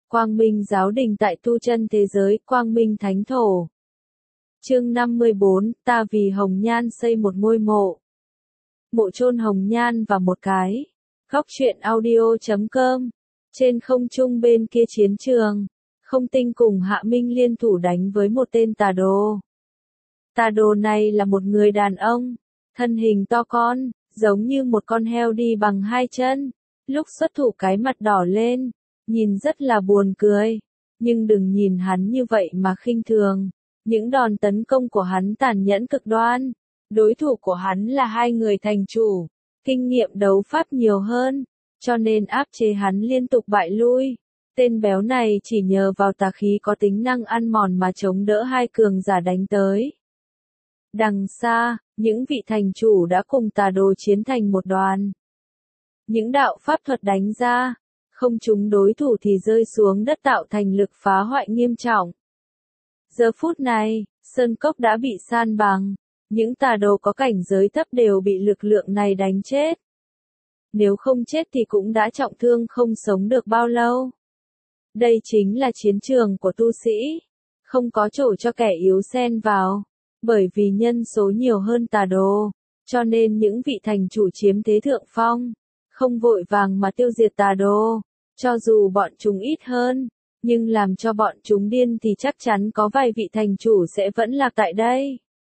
Quang Minh Giáo Đình tại tu chân thế giới, Quang Minh Thánh Thổ. Chương 54, ta vì Hồng Nhan xây một ngôi mộ. Mộ chôn Hồng Nhan và một cái. Góc truyện audio.com. Trên không trung bên kia chiến trường, Không Tinh cùng Hạ Minh liên thủ đánh với một tên tà đồ. Tà đồ này là một người đàn ông, thân hình to con, giống như một con heo đi bằng hai chân. Lúc xuất thủ cái mặt đỏ lên, nhìn rất là buồn cười. Nhưng đừng nhìn hắn như vậy mà khinh thường. Những đòn tấn công của hắn tàn nhẫn cực đoan. Đối thủ của hắn là hai người thành chủ, kinh nghiệm đấu pháp nhiều hơn, cho nên áp chế hắn liên tục bại lui. Tên béo này chỉ nhờ vào tà khí có tính năng ăn mòn mà chống đỡ hai cường giả đánh tới. Đằng xa, những vị thành chủ đã cùng tà đồ chiến thành một đoàn. Những đạo pháp thuật đánh ra, không trúng đối thủ thì rơi xuống đất tạo thành lực phá hoại nghiêm trọng. Giờ phút này, sơn cốc đã bị san bằng, những tà đồ có cảnh giới thấp đều bị lực lượng này đánh chết. Nếu không chết thì cũng đã trọng thương không sống được bao lâu. Đây chính là chiến trường của tu sĩ, không có chỗ cho kẻ yếu xen vào, bởi vì nhân số nhiều hơn tà đồ, cho nên những vị thành chủ chiếm thế thượng phong, không vội vàng mà tiêu diệt tà đồ, cho dù bọn chúng ít hơn, nhưng làm cho bọn chúng điên thì chắc chắn có vài vị thành chủ sẽ vẫn lạc tại đây.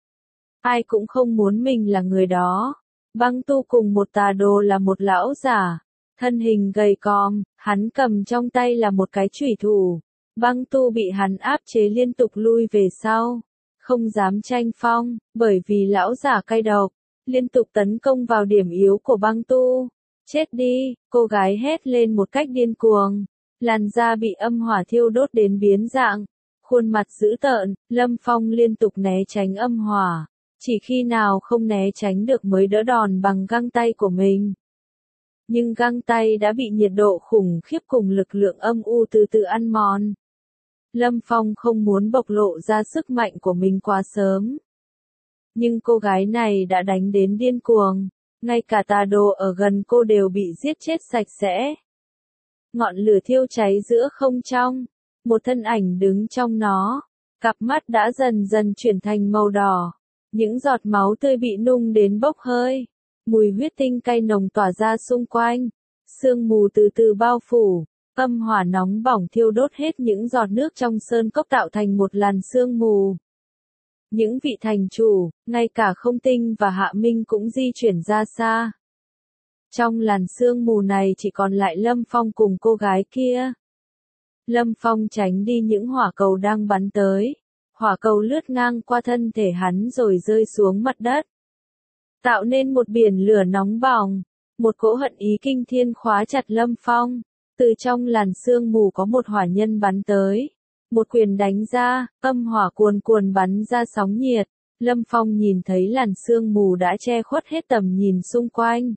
Ai cũng không muốn mình là người đó. Băng Tu cùng một tà đồ là một lão giả, thân hình gầy còm, hắn cầm trong tay là một cái chủy thủ. Băng Tu bị hắn áp chế liên tục lui về sau, không dám tranh phong, bởi vì lão giả cay độc, liên tục tấn công vào điểm yếu của Băng Tu. Chết đi, cô gái hét lên một cách điên cuồng, làn da bị âm hỏa thiêu đốt đến biến dạng, khuôn mặt dữ tợn. Lâm Phong liên tục né tránh âm hỏa, chỉ khi nào không né tránh được mới đỡ đòn bằng găng tay của mình. Nhưng găng tay đã bị nhiệt độ khủng khiếp cùng lực lượng âm u từ từ ăn mòn. Lâm Phong không muốn bộc lộ ra sức mạnh của mình quá sớm. Nhưng cô gái này đã đánh đến điên cuồng, ngay cả tà đồ ở gần cô đều bị giết chết sạch sẽ. Ngọn lửa thiêu cháy giữa không trong, một thân ảnh đứng trong nó, cặp mắt đã dần dần chuyển thành màu đỏ. Những giọt máu tươi bị nung đến bốc hơi, mùi huyết tinh cay nồng tỏa ra xung quanh, sương mù từ từ bao phủ, âm hỏa nóng bỏng thiêu đốt hết những giọt nước trong sơn cốc tạo thành một làn sương mù. Những vị thành chủ, ngay cả Không Tinh và Hạ Minh cũng di chuyển ra xa. Trong làn sương mù này chỉ còn lại Lâm Phong cùng cô gái kia. Lâm Phong tránh đi những hỏa cầu đang bắn tới. Hỏa cầu lướt ngang qua thân thể hắn rồi rơi xuống mặt đất, tạo nên một biển lửa nóng bỏng. Một cỗ hận ý kinh thiên khóa chặt Lâm Phong. Từ trong làn sương mù có một hỏa nhân bắn tới. Một quyền đánh ra, âm hỏa cuồn cuồn bắn ra sóng nhiệt. Lâm Phong nhìn thấy làn sương mù đã che khuất hết tầm nhìn xung quanh.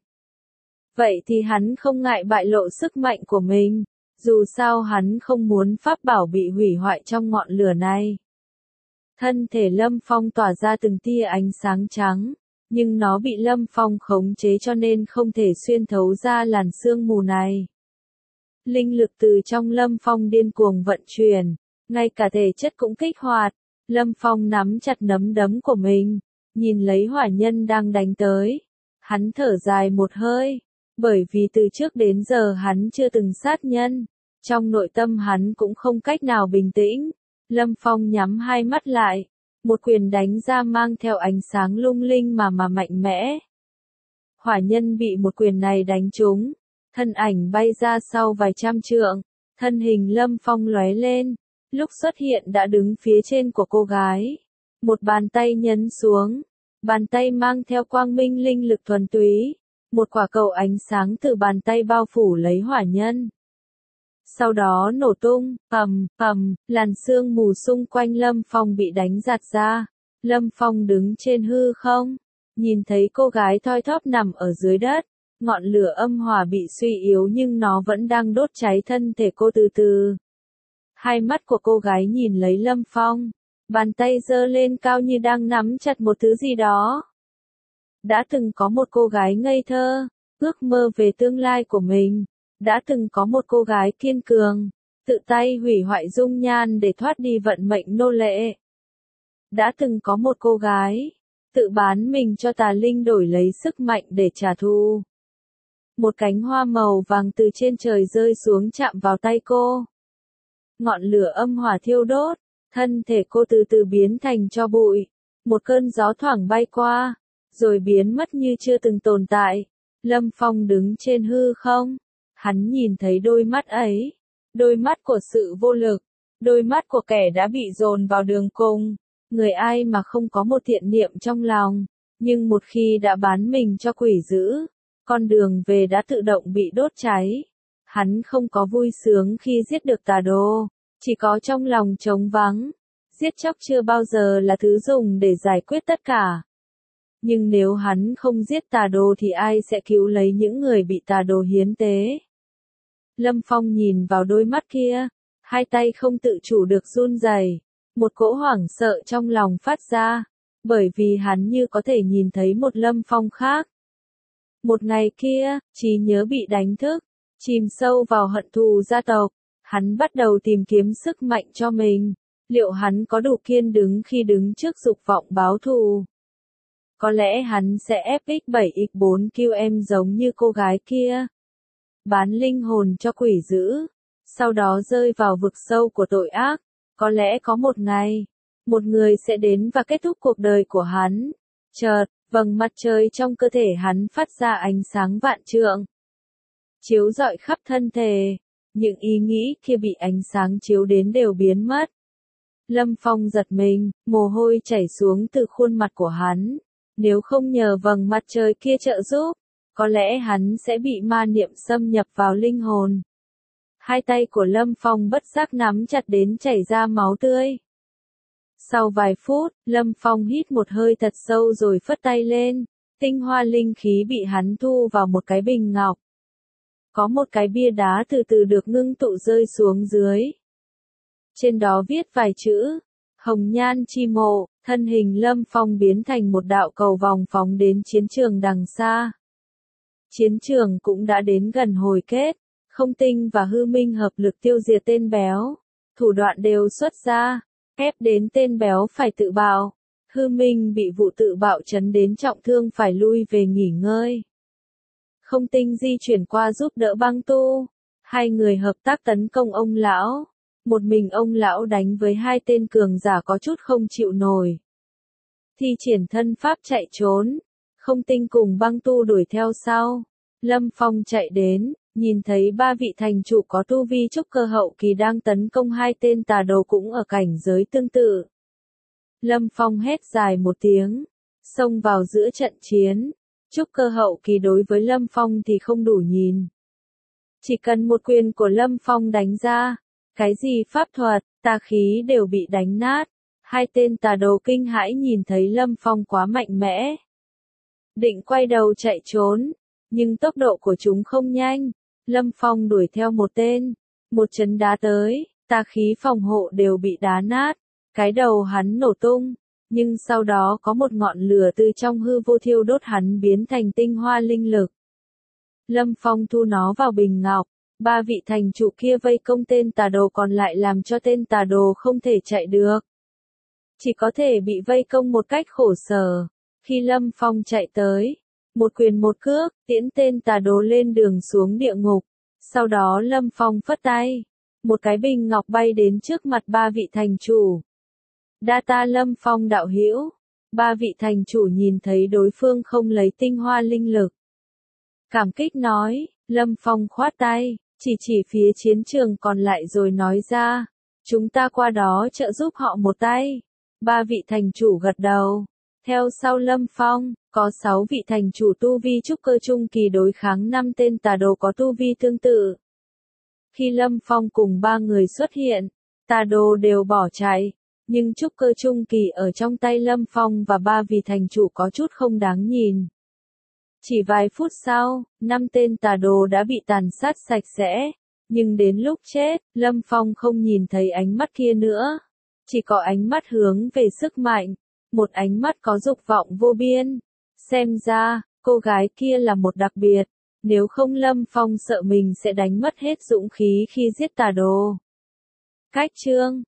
Vậy thì hắn không ngại bại lộ sức mạnh của mình. Dù sao hắn không muốn pháp bảo bị hủy hoại trong ngọn lửa này. Thân thể Lâm Phong tỏa ra từng tia ánh sáng trắng, nhưng nó bị Lâm Phong khống chế cho nên không thể xuyên thấu ra làn sương mù này. Linh lực từ trong Lâm Phong điên cuồng vận chuyển, ngay cả thể chất cũng kích hoạt. Lâm Phong nắm chặt nắm đấm của mình, nhìn lấy hỏa nhân đang đánh tới. Hắn thở dài một hơi, bởi vì từ trước đến giờ hắn chưa từng sát nhân, trong nội tâm hắn cũng không cách nào bình tĩnh. Lâm Phong nhắm hai mắt lại, một quyền đánh ra mang theo ánh sáng lung linh mà mạnh mẽ. Hỏa nhân bị một quyền này đánh trúng, thân ảnh bay ra sau vài trăm trượng, thân hình Lâm Phong lóe lên, lúc xuất hiện đã đứng phía trên của cô gái. Một bàn tay nhấn xuống, bàn tay mang theo quang minh linh lực thuần túy, một quả cầu ánh sáng từ bàn tay bao phủ lấy hỏa nhân. Sau đó nổ tung, làn sương mù xung quanh Lâm Phong bị đánh giạt ra. Lâm Phong đứng trên hư không, nhìn thấy cô gái thoi thóp nằm ở dưới đất. Ngọn lửa âm hỏa bị suy yếu nhưng nó vẫn đang đốt cháy thân thể cô từ từ. Hai mắt của cô gái nhìn lấy Lâm Phong, bàn tay giơ lên cao như đang nắm chặt một thứ gì đó. Đã từng có một cô gái ngây thơ, ước mơ về tương lai của mình. Đã từng có một cô gái kiên cường, tự tay hủy hoại dung nhan để thoát đi vận mệnh nô lệ. Đã từng có một cô gái, tự bán mình cho tà linh đổi lấy sức mạnh để trả thù. Một cánh hoa màu vàng từ trên trời rơi xuống chạm vào tay cô. Ngọn lửa âm hỏa thiêu đốt, thân thể cô từ từ biến thành tro bụi. Một cơn gió thoảng bay qua, rồi biến mất như chưa từng tồn tại. Lâm Phong đứng trên hư không, hắn nhìn thấy đôi mắt ấy, đôi mắt của sự vô lực, đôi mắt của kẻ đã bị dồn vào đường cùng, người ai mà không có một thiện niệm trong lòng, nhưng một khi đã bán mình cho quỷ dữ, con đường về đã tự động bị đốt cháy. Hắn không có vui sướng khi giết được tà đồ, chỉ có trong lòng trống vắng. Giết chóc chưa bao giờ là thứ dùng để giải quyết tất cả. Nhưng nếu hắn không giết tà đồ thì ai sẽ cứu lấy những người bị tà đồ hiến tế? Lâm Phong nhìn vào đôi mắt kia, hai tay không tự chủ được run rẩy, một cỗ hoảng sợ trong lòng phát ra, bởi vì hắn như có thể nhìn thấy một Lâm Phong khác. Một ngày kia, trí nhớ bị đánh thức, chìm sâu vào hận thù gia tộc, hắn bắt đầu tìm kiếm sức mạnh cho mình. Liệu hắn có đủ kiên đứng khi đứng trước dục vọng báo thù? Có lẽ hắn sẽ FX7X4QM giống như cô gái kia. Bán linh hồn cho quỷ dữ, sau đó rơi vào vực sâu của tội ác. Có lẽ có một ngày, một người sẽ đến và kết thúc cuộc đời của hắn. Chợt, vầng mặt trời trong cơ thể hắn phát ra ánh sáng vạn trượng, chiếu rọi khắp thân thể. Những ý nghĩ kia bị ánh sáng chiếu đến đều biến mất. Lâm Phong giật mình, mồ hôi chảy xuống từ khuôn mặt của hắn. Nếu không nhờ vầng mặt trời kia trợ giúp, có lẽ hắn sẽ bị ma niệm xâm nhập vào linh hồn. Hai tay của Lâm Phong bất giác nắm chặt đến chảy ra máu tươi. Sau vài phút, Lâm Phong hít một hơi thật sâu rồi phất tay lên. Tinh hoa linh khí bị hắn thu vào một cái bình ngọc. Có một cái bia đá từ từ được ngưng tụ rơi xuống dưới. Trên đó viết vài chữ, Hồng Nhan Chi Mộ. Thân hình Lâm Phong biến thành một đạo cầu vòng phóng đến chiến trường đằng xa. Chiến trường cũng đã đến gần hồi kết, Không Tinh và Hư Minh hợp lực tiêu diệt tên béo. Thủ đoạn đều xuất ra, ép đến tên béo phải tự bạo. Hư Minh bị vụ tự bạo chấn đến trọng thương phải lui về nghỉ ngơi. Không Tinh di chuyển qua giúp đỡ Băng Tu. Hai người hợp tác tấn công ông lão. Một mình ông lão đánh với hai tên cường giả có chút không chịu nổi. Thi triển thân pháp chạy trốn. Không Tinh cùng Băng Tu đuổi theo sau. Lâm Phong chạy đến, nhìn thấy ba vị thành chủ có tu vi trúc cơ hậu kỳ đang tấn công hai tên tà đồ cũng ở cảnh giới tương tự. Lâm Phong hét dài một tiếng, xông vào giữa trận chiến. Trúc cơ hậu kỳ đối với Lâm Phong thì không đủ nhìn. Chỉ cần một quyền của Lâm Phong đánh ra, cái gì pháp thuật, tà khí đều bị đánh nát. Hai tên tà đồ kinh hãi nhìn thấy Lâm Phong quá mạnh mẽ. Định quay đầu chạy trốn, nhưng tốc độ của chúng không nhanh. Lâm Phong đuổi theo một tên, một chấn đá tới, tà khí phòng hộ đều bị đá nát. Cái đầu hắn nổ tung, nhưng sau đó có một ngọn lửa từ trong hư vô thiêu đốt hắn biến thành tinh hoa linh lực. Lâm Phong thu nó vào bình ngọc, ba vị thành chủ kia vây công tên tà đồ còn lại làm cho tên tà đồ không thể chạy được. Chỉ có thể bị vây công một cách khổ sở. Khi Lâm Phong chạy tới, một quyền một cước, tiễn tên tà đồ lên đường xuống địa ngục. Sau đó Lâm Phong phất tay, một cái bình ngọc bay đến trước mặt ba vị thành chủ. Đa tạ Lâm Phong đạo hữu. Ba vị thành chủ nhìn thấy đối phương không lấy tinh hoa linh lực. Cảm kích nói, Lâm Phong khoát tay, chỉ phía chiến trường còn lại rồi nói ra. Chúng ta qua đó trợ giúp họ một tay. Ba vị thành chủ gật đầu. Theo sau Lâm Phong, có 6 vị thành chủ tu vi trúc cơ trung kỳ đối kháng 5 tên tà đồ có tu vi tương tự. Khi Lâm Phong cùng 3 người xuất hiện, tà đồ đều bỏ chạy. Nhưng trúc cơ trung kỳ ở trong tay Lâm Phong và 3 vị thành chủ có chút không đáng nhìn. Chỉ vài phút sau, 5 tên tà đồ đã bị tàn sát sạch sẽ. Nhưng đến lúc chết, Lâm Phong không nhìn thấy ánh mắt kia nữa. Chỉ có ánh mắt hướng về sức mạnh. Một ánh mắt có dục vọng vô biên. Xem ra, cô gái kia là một đặc biệt. Nếu không Lâm Phong sợ mình sẽ đánh mất hết dũng khí khi giết tà đồ. Cách chương